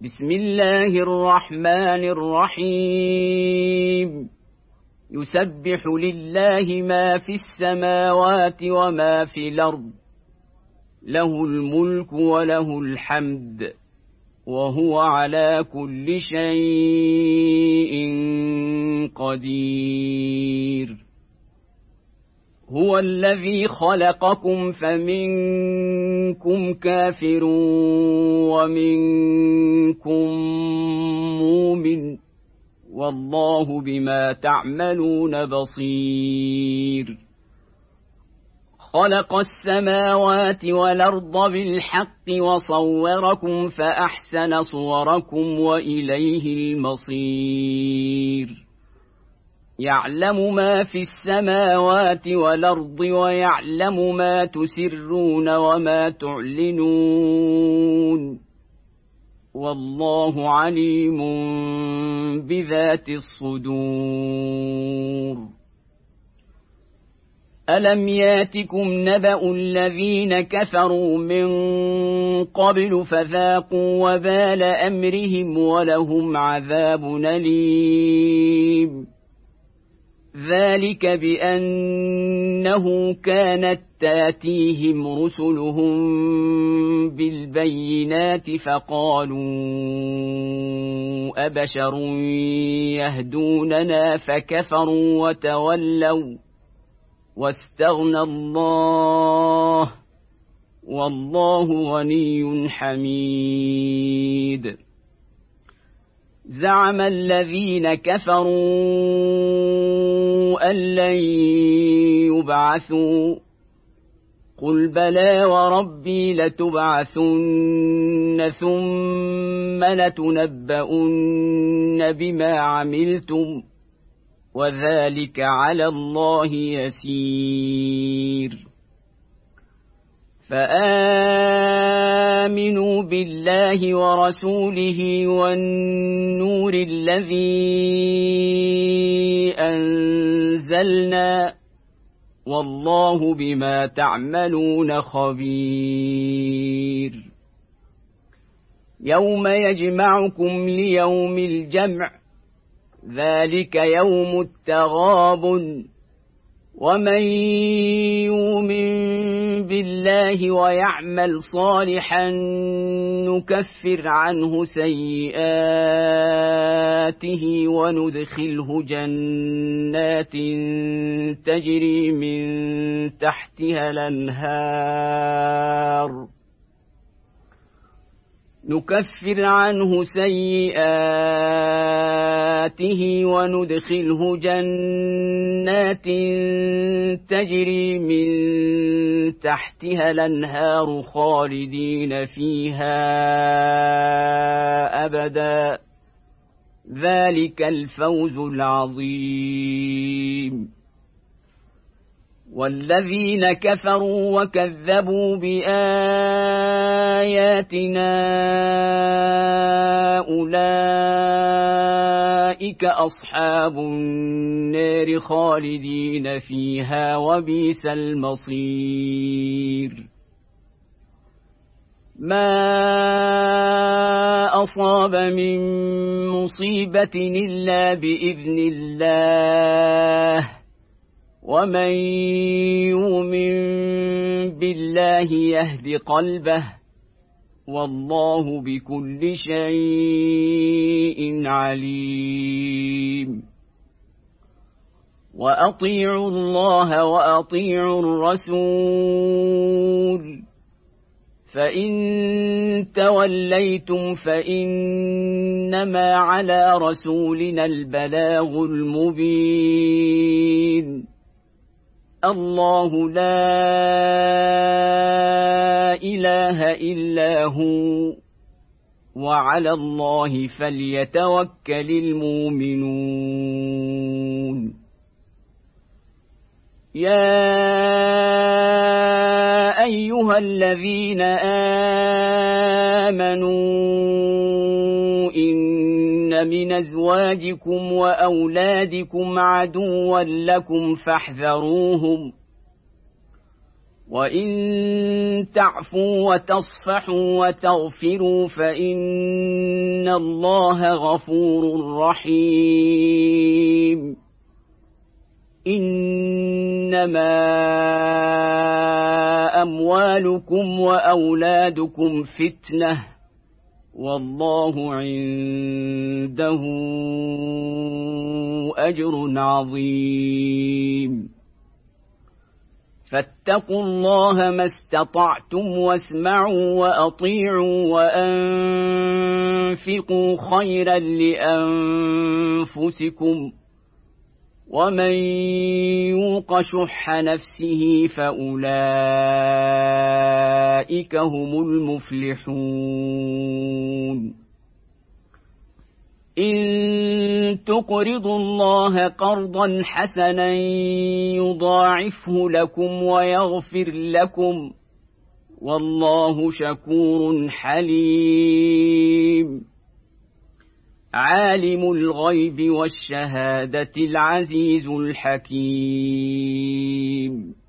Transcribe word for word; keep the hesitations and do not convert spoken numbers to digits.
بسم الله الرحمن الرحيم. يسبح لله ما في السماوات وما في الأرض، له الملك وله الحمد، وهو على كل شيء قدير. هو الذي خلقكم فمنكم كافر ومنكم مؤمن، والله بما تعملون بصير. خلق السماوات والأرض بالحق وصوركم فأحسن صوركم وإليه المصير. يعلم ما في السماوات والأرض ويعلم ما تسرون وما تعلنون، والله عليم بذات الصدور. ألم ياتكم نبأ الذين كفروا من قبل فذاقوا وبال أمرهم ولهم عذاب أليم. ذلك بأنه كانت تاتيهم رسلهم بالبينات فقالوا أبشر يهدوننا فكفروا وتولوا واستغنى الله، والله غني حميد. زعم الذين كفروا أن لن يبعثوا، قل بلى وربي لتبعثن ثم لتنبؤن بما عملتم، وذلك على الله يسير. فآمنوا بالله ورسوله والنور الذي أنزلنا، والله بما تعملون خبير. يوم يجمعكم ليوم الجمع، ذلك يوم التغابن، ومن يؤمن بالله ويعمل صالحا نكفر عنه سيئاته وندخله جنات تجري من تحتها الأنهار نكفر عنه سيئاته وندخله جنات تجري من تحتها الأنهار خالدين فيها أبدا، ذلك الفوز العظيم. والذين كفروا وكذبوا بآياتنا أولئك أصحاب النار خالدين فيها وبئس المصير. ما أصاب من مصيبة إلا بإذن الله، ومن يؤمن بالله يهد قلبه، والله بكل شيء عليم. وأطيعوا الله وأطيعوا الرسول، فإن توليتم فإنما على رسولنا البلاغ المبين. الله لا إله إلا هو، وعلى الله فليتوكل المؤمنون. يا أيها الذين آمنوا إن من أزواجكم وأولادكم عدوا لكم فاحذروهم، وإن تعفوا وتصفحوا وتغفروا فإن الله غفور رحيم. إنما أموالكم وأولادكم فتنة والله عنده أجر عظيم. فاتقوا الله ما استطعتم واسمعوا وأطيعوا وأنفقوا خيرا لأنفسكم ومن يوق شح نفسه فأولئك هم المفلحون. إن تقرضوا الله قرضا حسنا يضاعفه لكم ويغفر لكم والله شكور حليم. عالم الغيب والشهادة العزيز الحكيم.